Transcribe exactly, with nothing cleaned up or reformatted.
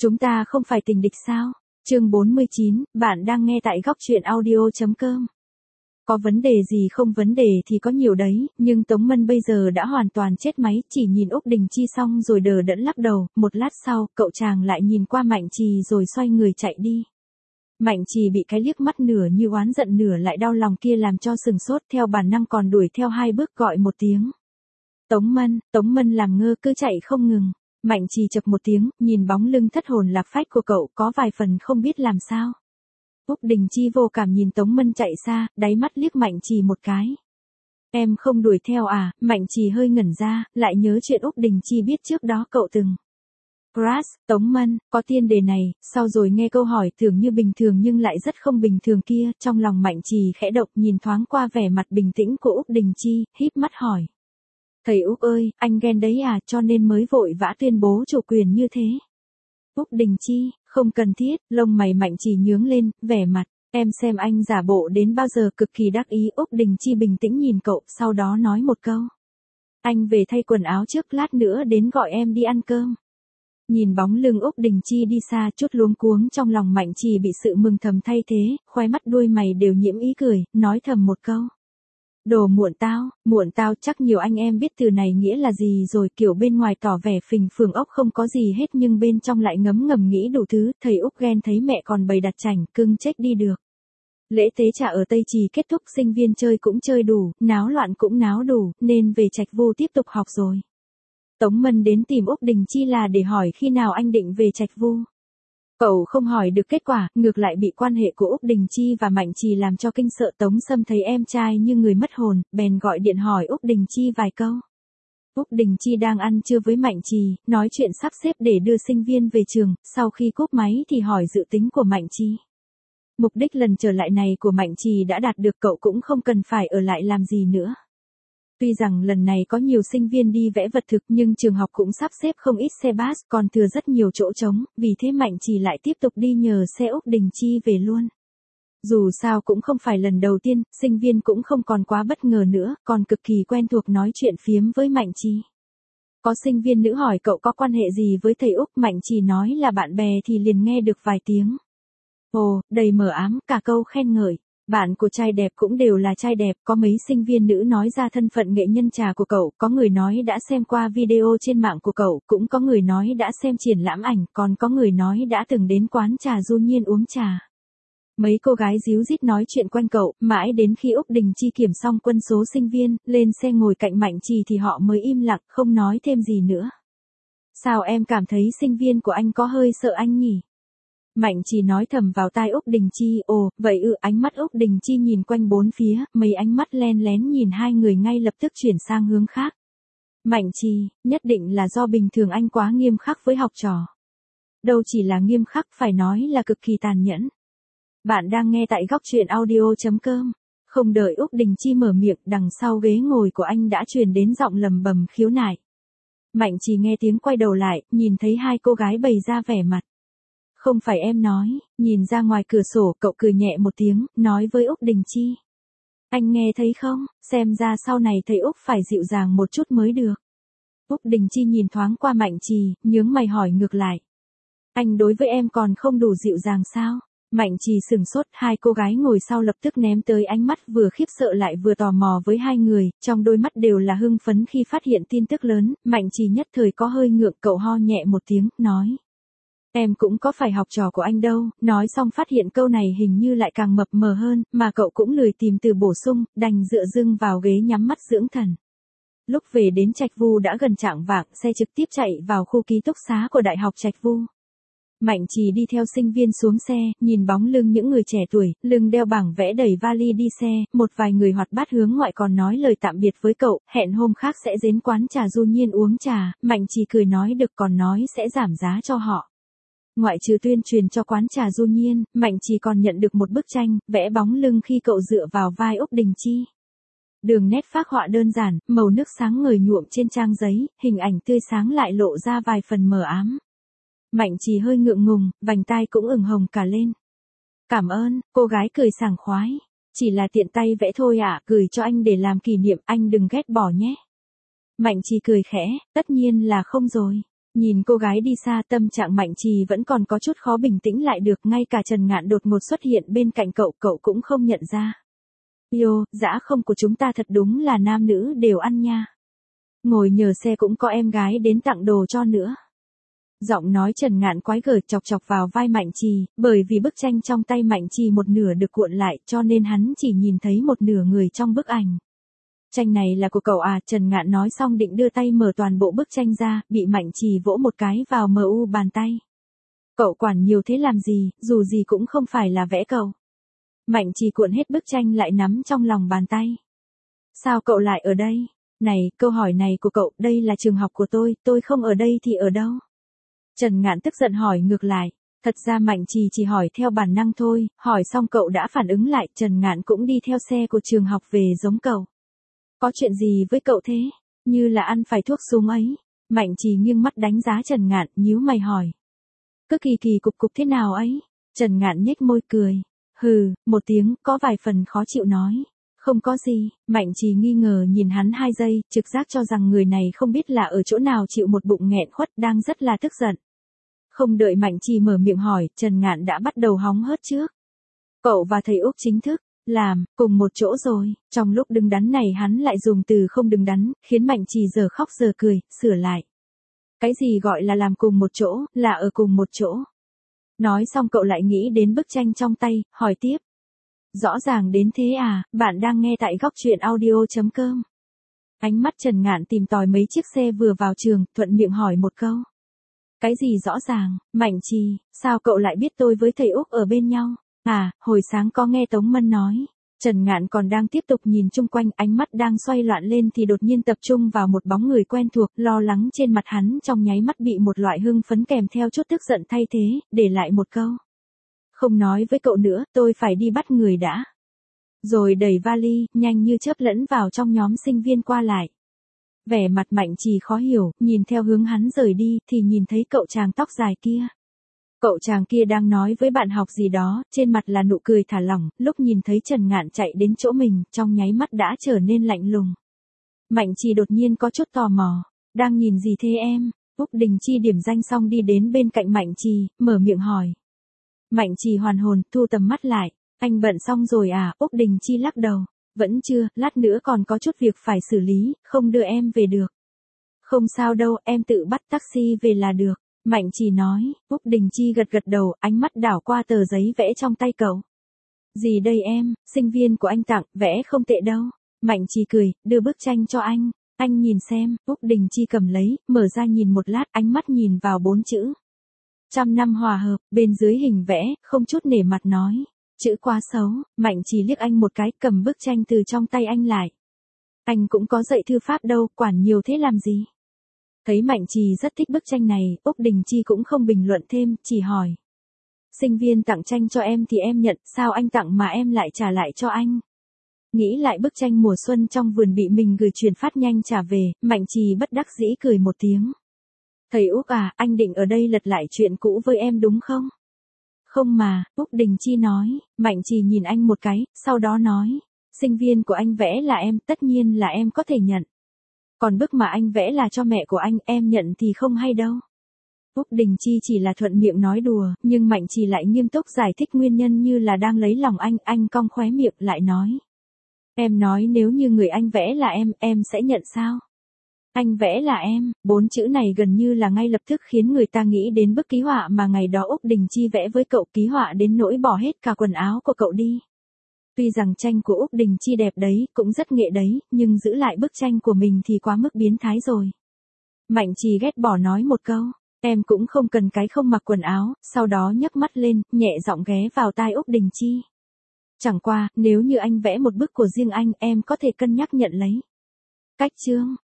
Chúng ta không phải tình địch sao? Chương bốn mươi chín, bạn đang nghe tại góc truyện audio.com. Có vấn đề gì không, vấn đề thì có nhiều đấy, nhưng Tống Mân bây giờ đã hoàn toàn chết máy, chỉ nhìn Úc Đình Chi xong rồi đờ đẫn lắc đầu, một lát sau, cậu chàng lại nhìn qua Mạnh Trì rồi xoay người chạy đi. Mạnh Trì bị cái liếc mắt nửa như oán giận nửa lại đau lòng kia làm cho sừng sốt, theo bản năng còn đuổi theo hai bước gọi một tiếng. Tống Mân, Tống Mân làm ngơ cứ chạy không ngừng. Mạnh Trì chập một tiếng, nhìn bóng lưng thất hồn lạc phách của cậu có vài phần không biết làm sao. Úc Đình Chi vô cảm nhìn Tống Mân chạy xa, đáy mắt liếc Mạnh Trì một cái. Em không đuổi theo à? Mạnh Trì hơi ngẩn ra, lại nhớ chuyện Úc Đình Chi biết trước đó cậu từng. Crash, Tống Mân, có tiên đề này, sau rồi nghe câu hỏi tưởng như bình thường nhưng lại rất không bình thường kia, trong lòng Mạnh Trì khẽ động nhìn thoáng qua vẻ mặt bình tĩnh của Úc Đình Chi, híp mắt hỏi. Thầy Úc ơi, anh ghen đấy à, cho nên mới vội vã tuyên bố chủ quyền như thế. Úc Đình Chi, không cần thiết, lông mày Mạnh Trì nhướng lên, vẻ mặt, em xem anh giả bộ đến bao giờ, cực kỳ đắc ý. Úc Đình Chi bình tĩnh nhìn cậu, sau đó nói một câu. Anh về thay quần áo trước, lát nữa đến gọi em đi ăn cơm. Nhìn bóng lưng Úc Đình Chi đi xa, chút luống cuống trong lòng Mạnh Trì bị sự mừng thầm thay thế, khóe mắt đuôi mày đều nhiễm ý cười, nói thầm một câu. Đồ muộn tao, muộn tao, chắc nhiều anh em biết từ này nghĩa là gì rồi, kiểu bên ngoài tỏ vẻ phình phường ốc không có gì hết nhưng bên trong lại ngấm ngầm nghĩ đủ thứ. Thầy Úc ghen thấy mẹ còn bày đặt chảnh, cưng chết đi được. Lễ tế trà ở Tây Trì kết thúc, sinh viên chơi cũng chơi đủ, náo loạn cũng náo đủ, nên về Trạch Vu tiếp tục học rồi. Tống Mân đến tìm Úc Đình Chi là để hỏi khi nào anh định về Trạch Vu. Cậu không hỏi được kết quả, ngược lại bị quan hệ của Úc Đình Chi và Mạnh Trì làm cho kinh sợ. Tống Sâm thấy em trai như người mất hồn, bèn gọi điện hỏi Úc Đình Chi vài câu. Úc Đình Chi đang ăn trưa với Mạnh Trì, nói chuyện sắp xếp để đưa sinh viên về trường, sau khi cúp máy thì hỏi dự tính của Mạnh Trì. Mục đích lần trở lại này của Mạnh Trì đã đạt được, cậu cũng không cần phải ở lại làm gì nữa. Tuy rằng lần này có nhiều sinh viên đi vẽ vật thực nhưng trường học cũng sắp xếp không ít xe bus, còn thừa rất nhiều chỗ trống, vì thế Mạnh Trì lại tiếp tục đi nhờ xe Úc Đình Chi về luôn. Dù sao cũng không phải lần đầu tiên, sinh viên cũng không còn quá bất ngờ nữa, còn cực kỳ quen thuộc nói chuyện phiếm với Mạnh Trì. Có sinh viên nữ hỏi cậu có quan hệ gì với thầy Úc, Mạnh Trì nói là bạn bè thì liền nghe được vài tiếng. Ồ, đầy mờ ám, cả câu khen ngợi. Bạn của trai đẹp cũng đều là trai đẹp, có mấy sinh viên nữ nói ra thân phận nghệ nhân trà của cậu, có người nói đã xem qua video trên mạng của cậu, cũng có người nói đã xem triển lãm ảnh, còn có người nói đã từng đến quán trà Du Nhiên uống trà. Mấy cô gái díu dít nói chuyện quanh cậu, mãi đến khi Úc Đình Chi kiểm xong quân số sinh viên, lên xe ngồi cạnh Mạnh Trì thì họ mới im lặng, không nói thêm gì nữa. Sao em cảm thấy sinh viên của anh có hơi sợ anh nhỉ? Mạnh Trì nói thầm vào tai Úc Đình Chi, ồ, vậy ư. Ánh mắt Úc Đình Chi nhìn quanh bốn phía, mấy ánh mắt len lén nhìn hai người ngay lập tức chuyển sang hướng khác. Mạnh Trì, nhất định là do bình thường anh quá nghiêm khắc với học trò. Đâu chỉ là nghiêm khắc, phải nói là cực kỳ tàn nhẫn. Bạn đang nghe tại góc truyện audio.com. Không đợi Úc Đình Chi mở miệng, đằng sau ghế ngồi của anh đã truyền đến giọng lầm bầm khiếu nại. Mạnh Trì nghe tiếng quay đầu lại, nhìn thấy hai cô gái bày ra vẻ mặt. Không phải em nói, nhìn ra ngoài cửa sổ, cậu cười nhẹ một tiếng, nói với Úc Đình Chi. Anh nghe thấy không, xem ra sau này thầy Úc phải dịu dàng một chút mới được. Úc Đình Chi nhìn thoáng qua Mạnh Trì, nhướng mày hỏi ngược lại. Anh đối với em còn không đủ dịu dàng sao? Mạnh Trì sừng sốt, hai cô gái ngồi sau lập tức ném tới ánh mắt vừa khiếp sợ lại vừa tò mò với hai người, trong đôi mắt đều là hưng phấn khi phát hiện tin tức lớn. Mạnh Trì nhất thời có hơi ngượng, cậu ho nhẹ một tiếng, nói. Em cũng có phải học trò của anh đâu. Nói xong phát hiện câu này hình như lại càng mập mờ hơn, mà cậu cũng lười tìm từ bổ sung, đành dựa dưng vào ghế nhắm mắt dưỡng thần. Lúc về đến Trạch Vu đã gần chạng vạng, xe trực tiếp chạy vào khu ký túc xá của Đại học Trạch Vu. Mạnh Trì đi theo sinh viên xuống xe, nhìn bóng lưng những người trẻ tuổi, lưng đeo bảng vẽ đẩy vali đi xe, một vài người hoạt bát hướng ngoại còn nói lời tạm biệt với cậu, hẹn hôm khác sẽ đến quán trà Du Nhiên uống trà. Mạnh Trì cười nói được, còn nói sẽ giảm giá cho họ. Ngoại trừ tuyên truyền cho quán trà Du Nhiên, Mạnh Trì còn nhận được một bức tranh, vẽ bóng lưng khi cậu dựa vào vai Úc Đình Chi. Đường nét phác họa đơn giản, màu nước sáng ngời nhuộm trên trang giấy, hình ảnh tươi sáng lại lộ ra vài phần mờ ám. Mạnh Trì hơi ngượng ngùng, vành tai cũng ửng hồng cả lên. Cảm ơn, cô gái cười sảng khoái. Chỉ là tiện tay vẽ thôi ạ, à, gửi cho anh để làm kỷ niệm, anh đừng ghét bỏ nhé. Mạnh Trì cười khẽ, tất nhiên là không rồi. Nhìn cô gái đi xa, tâm trạng Mạnh Trì vẫn còn có chút khó bình tĩnh lại được, ngay cả Trần Ngạn đột ngột xuất hiện bên cạnh cậu, cậu cũng không nhận ra. Yêu, dã không của chúng ta thật đúng là nam nữ đều ăn nha. Ngồi nhờ xe cũng có em gái đến tặng đồ cho nữa. Giọng nói Trần Ngạn quái gở chọc chọc vào vai Mạnh Trì, bởi vì bức tranh trong tay Mạnh Trì một nửa được cuộn lại cho nên hắn chỉ nhìn thấy một nửa người trong bức ảnh. Tranh này là của cậu à? Trần Ngạn nói xong định đưa tay mở toàn bộ bức tranh ra, bị Mạnh Trì vỗ một cái vào mờ u bàn tay. Cậu quản nhiều thế làm gì, dù gì cũng không phải là vẽ cậu. Mạnh Trì cuộn hết bức tranh lại nắm trong lòng bàn tay. Sao cậu lại ở đây? Này, câu hỏi này của cậu, đây là trường học của tôi, tôi không ở đây thì ở đâu? Trần Ngạn tức giận hỏi ngược lại. Thật ra Mạnh Trì chỉ hỏi theo bản năng thôi, hỏi xong cậu đã phản ứng lại, Trần Ngạn cũng đi theo xe của trường học về giống cậu. Có chuyện gì với cậu thế? Như là ăn phải thuốc súng ấy. Mạnh Trì nghiêng mắt đánh giá Trần Ngạn, nhíu mày hỏi. Cứ kỳ kỳ cục cục thế nào ấy? Trần Ngạn nhếch môi cười. Hừ, một tiếng, có vài phần khó chịu nói. Không có gì. Mạnh Trì nghi ngờ nhìn hắn hai giây, trực giác cho rằng người này không biết là ở chỗ nào chịu một bụng nghẹn khuất, đang rất là tức giận. Không đợi Mạnh Trì mở miệng hỏi, Trần Ngạn đã bắt đầu hóng hớt trước. Cậu và thầy Úc chính thức làm cùng một chỗ rồi. Trong lúc đứng đắn này hắn lại dùng từ không đứng đắn, khiến Mạnh Trì giờ khóc giờ cười, sửa lại. Cái gì gọi là làm cùng một chỗ, là ở cùng một chỗ. Nói xong cậu lại nghĩ đến bức tranh trong tay, hỏi tiếp. Rõ ràng đến thế à? Bạn đang nghe tại góc truyện audio chấm com. Ánh mắt Trần Ngạn tìm tòi mấy chiếc xe vừa vào trường, thuận miệng hỏi một câu. Cái gì rõ ràng? Mạnh Trì, sao cậu lại biết tôi với thầy Úc ở bên nhau? À, hồi sáng có nghe Tống Mân nói. Trần Ngạn còn đang tiếp tục nhìn chung quanh, ánh mắt đang xoay loạn lên thì đột nhiên tập trung vào một bóng người quen thuộc, lo lắng trên mặt hắn trong nháy mắt bị một loại hưng phấn kèm theo chút tức giận thay thế, để lại một câu. Không nói với cậu nữa, tôi phải đi bắt người đã. Rồi đẩy vali, nhanh như chớp lẫn vào trong nhóm sinh viên qua lại. Vẻ mặt Mạnh Trì khó hiểu, nhìn theo hướng hắn rời đi, thì nhìn thấy cậu chàng tóc dài kia. Cậu chàng kia đang nói với bạn học gì đó, trên mặt là nụ cười thả lỏng, lúc nhìn thấy Trần Ngạn chạy đến chỗ mình, trong nháy mắt đã trở nên lạnh lùng. Mạnh Trì đột nhiên có chút tò mò. Đang nhìn gì thế em? Úc Đình Chi điểm danh xong đi đến bên cạnh Mạnh Trì, mở miệng hỏi. Mạnh Trì hoàn hồn, thu tầm mắt lại. Anh bận xong rồi à? Úc Đình Chi lắc đầu. Vẫn chưa, lát nữa còn có chút việc phải xử lý, không đưa em về được. Không sao đâu, em tự bắt taxi về là được. Mạnh Trì nói. Úc Đình Chi gật gật đầu, ánh mắt đảo qua tờ giấy vẽ trong tay cậu. Gì đây em? Sinh viên của anh tặng, vẽ không tệ đâu. Mạnh Trì cười, đưa bức tranh cho anh. Anh nhìn xem. Úc Đình Chi cầm lấy, mở ra nhìn một lát, ánh mắt nhìn vào bốn chữ. Trăm năm hòa hợp, bên dưới hình vẽ, không chút nể mặt nói. Chữ quá xấu. Mạnh Trì liếc anh một cái, cầm bức tranh từ trong tay anh lại. Anh cũng có dạy thư pháp đâu, quản nhiều thế làm gì? Thấy Mạnh Trì rất thích bức tranh này, Úc Đình Chi cũng không bình luận thêm, chỉ hỏi. Sinh viên tặng tranh cho em thì em nhận, sao anh tặng mà em lại trả lại cho anh? Nghĩ lại bức tranh mùa xuân trong vườn bị mình gửi truyền phát nhanh trả về, Mạnh Trì bất đắc dĩ cười một tiếng. Thầy Úc à, anh định ở đây lật lại chuyện cũ với em đúng không? Không mà, Úc Đình Chi nói. Mạnh Trì nhìn anh một cái, sau đó nói. Sinh viên của anh vẽ là em, tất nhiên là em có thể nhận. Còn bức mà anh vẽ là cho mẹ của anh, em nhận thì không hay đâu. Úc Đình Chi chỉ là thuận miệng nói đùa, nhưng Mạnh Trì lại nghiêm túc giải thích nguyên nhân như là đang lấy lòng anh, anh cong khóe miệng lại nói. Em nói nếu như người anh vẽ là em, em sẽ nhận sao? Anh vẽ là em, bốn chữ này gần như là ngay lập tức khiến người ta nghĩ đến bức ký họa mà ngày đó Úc Đình Chi vẽ với cậu, ký họa đến nỗi bỏ hết cả quần áo của cậu đi. Tuy rằng tranh của Úc Đình Chi đẹp đấy, cũng rất nghệ đấy, nhưng giữ lại bức tranh của mình thì quá mức biến thái rồi. Mạnh Trì ghét bỏ nói một câu, em cũng không cần cái không mặc quần áo, sau đó nhấc mắt lên, nhẹ giọng ghé vào tai Úc Đình Chi. Chẳng qua, nếu như anh vẽ một bức của riêng anh, em có thể cân nhắc nhận lấy. Cách chương.